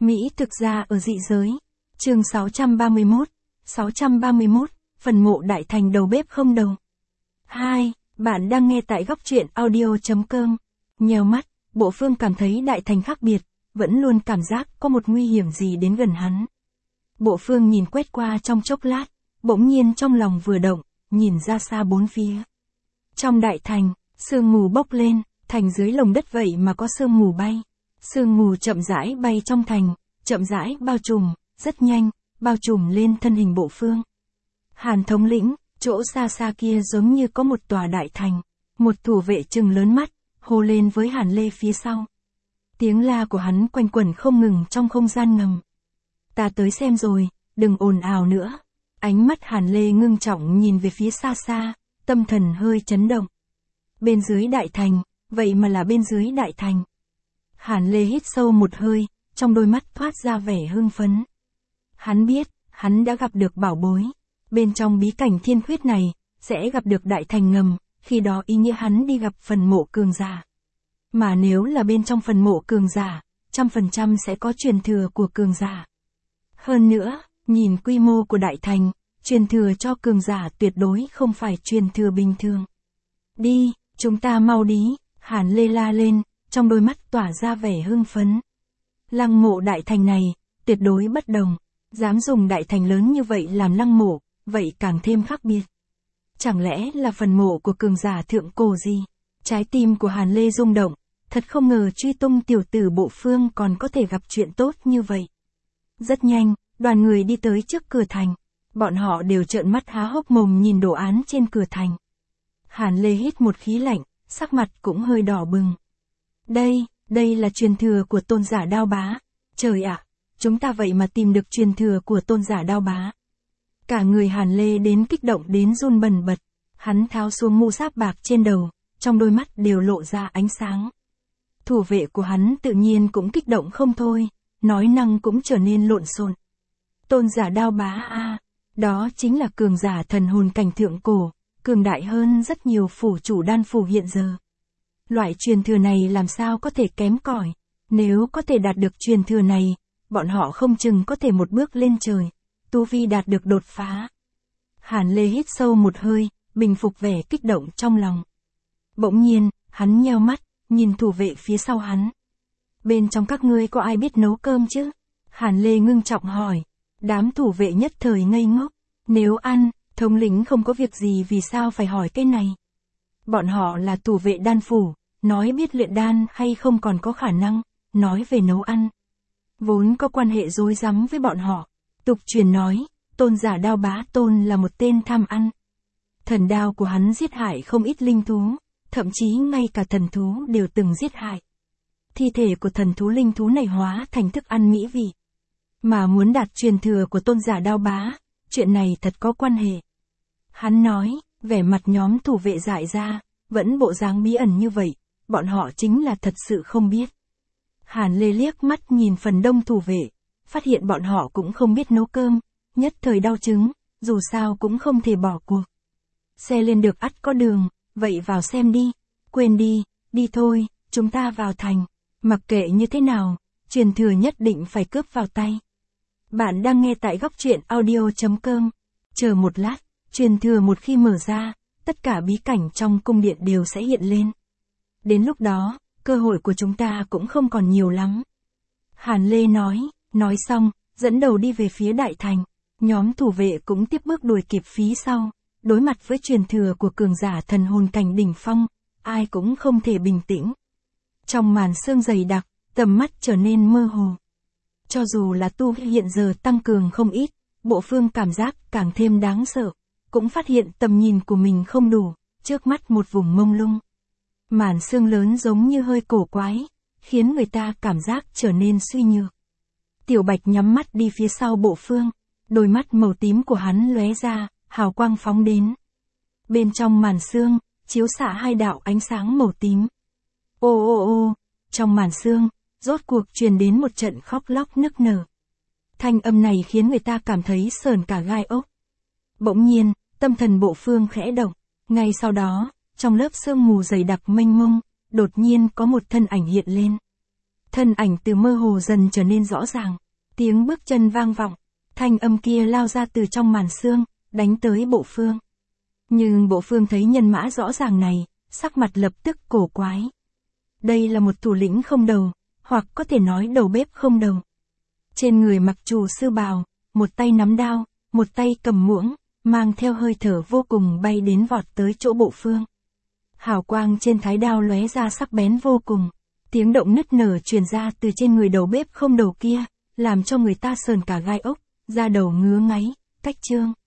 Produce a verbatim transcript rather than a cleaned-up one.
Mỹ thực ra ở dị giới. Chương sáu trăm ba mươi mốt. sáu trăm ba mươi mốt, phần mộ Đại Thành đầu bếp không đầu. hai. Bạn đang nghe tại góc truyện audio chấm com. Nheo mắt, Bộ Phương cảm thấy Đại Thành khác biệt, vẫn luôn cảm giác có một nguy hiểm gì đến gần hắn. Bộ Phương nhìn quét qua trong chốc lát, bỗng nhiên trong lòng vừa động, nhìn ra xa bốn phía. Trong Đại Thành, sương mù bốc lên, thành dưới lồng đất vậy mà có sương mù bay. Sương mù chậm rãi bay trong thành, chậm rãi bao trùm, rất nhanh, bao trùm lên thân hình Bộ Phương. Hàn thống lĩnh, chỗ xa xa kia giống như có một tòa đại thành, một thủ vệ trừng lớn mắt, hô lên với Hàn Lê phía sau. Tiếng la của hắn quanh quẩn không ngừng trong không gian ngầm. Ta tới xem rồi, đừng ồn ào nữa. Ánh mắt Hàn Lê ngưng trọng nhìn về phía xa xa, tâm thần hơi chấn động. Bên dưới đại thành, vậy mà là bên dưới đại thành. Hàn Lê hít sâu một hơi, trong đôi mắt thoát ra vẻ hưng phấn. Hắn biết, hắn đã gặp được bảo bối. Bên trong bí cảnh thiên khuyết này, sẽ gặp được đại thành ngầm, khi đó ý nghĩa hắn đi gặp phần mộ cường giả. Mà nếu là bên trong phần mộ cường giả, trăm phần trăm sẽ có truyền thừa của cường giả. Hơn nữa, nhìn quy mô của đại thành, truyền thừa cho cường giả tuyệt đối không phải truyền thừa bình thường. Đi, chúng ta mau đi, Hàn Lê la lên, trong đôi mắt tỏa ra vẻ hưng phấn. Lăng mộ đại thành này, tuyệt đối bất đồng, dám dùng đại thành lớn như vậy làm lăng mộ, vậy càng thêm khác biệt. Chẳng lẽ là phần mộ của cường giả thượng cổ gì? Trái tim của Hàn Lê rung động, thật không ngờ truy tung tiểu tử Bộ Phương còn có thể gặp chuyện tốt như vậy. Rất nhanh, đoàn người đi tới trước cửa thành, bọn họ đều trợn mắt há hốc mồm nhìn đồ án trên cửa thành. Hàn Lê hít một khí lạnh, sắc mặt cũng hơi đỏ bừng. Đây, đây là truyền thừa của tôn giả Đao Bá. Trời ạ, chúng ta vậy mà tìm được truyền thừa của tôn giả Đao Bá. Cả người Hàn Lê đến kích động đến run bần bật, hắn tháo xuống mũ giáp bạc trên đầu, trong đôi mắt đều lộ ra ánh sáng. Thủ vệ của hắn tự nhiên cũng kích động không thôi, nói năng cũng trở nên lộn xộn. Tôn giả Đao Bá a, à, đó chính là cường giả thần hồn cảnh thượng cổ, cường đại hơn rất nhiều phủ chủ đan phủ hiện giờ. Loại truyền thừa này làm sao có thể kém cỏi, nếu có thể đạt được truyền thừa này, bọn họ không chừng có thể một bước lên trời, tu vi đạt được đột phá. Hàn Lê hít sâu một hơi, bình phục vẻ kích động trong lòng. Bỗng nhiên, hắn nheo mắt, nhìn thủ vệ phía sau hắn. Bên trong các ngươi có ai biết nấu cơm chứ? Hàn Lê ngưng trọng hỏi. Đám thủ vệ nhất thời ngây ngốc. Nếu ăn, thống lĩnh không có việc gì vì sao phải hỏi cái này? Bọn họ là thủ vệ đan phủ, nói biết luyện đan hay không còn có khả năng, nói về nấu ăn. Vốn có quan hệ rối rắm với bọn họ. Tục truyền nói, tôn giả Đao Bá Tôn là một tên tham ăn. Thần đao của hắn giết hại không ít linh thú, thậm chí ngay cả thần thú đều từng giết hại. Thi thể của thần thú linh thú này hóa thành thức ăn mỹ vị. Mà muốn đạt truyền thừa của tôn giả Đao Bá, chuyện này thật có quan hệ. Hắn nói, vẻ mặt nhóm thủ vệ dại ra, vẫn bộ dáng bí ẩn như vậy, bọn họ chính là thật sự không biết. Hàn Lê liếc mắt nhìn phần đông thủ vệ, phát hiện bọn họ cũng không biết nấu cơm, nhất thời đau chứng, dù sao cũng không thể bỏ cuộc. Xe lên được ắt có đường, vậy vào xem đi, quên đi, đi thôi, chúng ta vào thành, mặc kệ như thế nào, truyền thừa nhất định phải cướp vào tay. Bạn đang nghe tại góc truyện audio chấm com, chờ một lát, truyền thừa một khi mở ra, tất cả bí cảnh trong cung điện đều sẽ hiện lên. Đến lúc đó, cơ hội của chúng ta cũng không còn nhiều lắm. Hàn Lê nói, nói xong, dẫn đầu đi về phía đại thành, nhóm thủ vệ cũng tiếp bước đuổi kịp phía sau, đối mặt với truyền thừa của cường giả thần hồn cảnh đỉnh phong, ai cũng không thể bình tĩnh. Trong màn sương dày đặc, tầm mắt trở nên mơ hồ. Cho dù là tu hiện giờ tăng cường không ít, Bộ Phương cảm giác càng thêm đáng sợ, cũng phát hiện tầm nhìn của mình không đủ, trước mắt một vùng mông lung. Màn sương lớn giống như hơi cổ quái, khiến người ta cảm giác trở nên suy nhược. Tiểu Bạch nhắm mắt đi phía sau Bộ Phương, đôi mắt màu tím của hắn lóe ra, hào quang phóng đến. Bên trong màn sương, chiếu xạ hai đạo ánh sáng màu tím. Ô ô ô, trong màn sương, rốt cuộc truyền đến một trận khóc lóc nức nở. Thanh âm này khiến người ta cảm thấy sởn cả gai ốc. Bỗng nhiên, tâm thần Bộ Phương khẽ động, ngay sau đó, trong lớp sương mù dày đặc mênh mông, đột nhiên có một thân ảnh hiện lên. Thân ảnh từ mơ hồ dần trở nên rõ ràng. Tiếng bước chân vang vọng. Thanh âm kia lao ra từ trong màn sương, đánh tới Bộ Phương. Nhưng Bộ Phương thấy nhân mã rõ ràng này, sắc mặt lập tức cổ quái. Đây là một thủ lĩnh không đầu, hoặc có thể nói đầu bếp không đầu. Trên người mặc trù sư bào, một tay nắm đao, một tay cầm muỗng, mang theo hơi thở vô cùng bay đến vọt tới chỗ Bộ Phương. Hào quang trên thái đao lóe ra sắc bén vô cùng. Tiếng động nứt nở truyền ra từ trên người đầu bếp không đầu kia, làm cho người ta sờn cả gai ốc, da đầu ngứa ngáy. Cách Chương.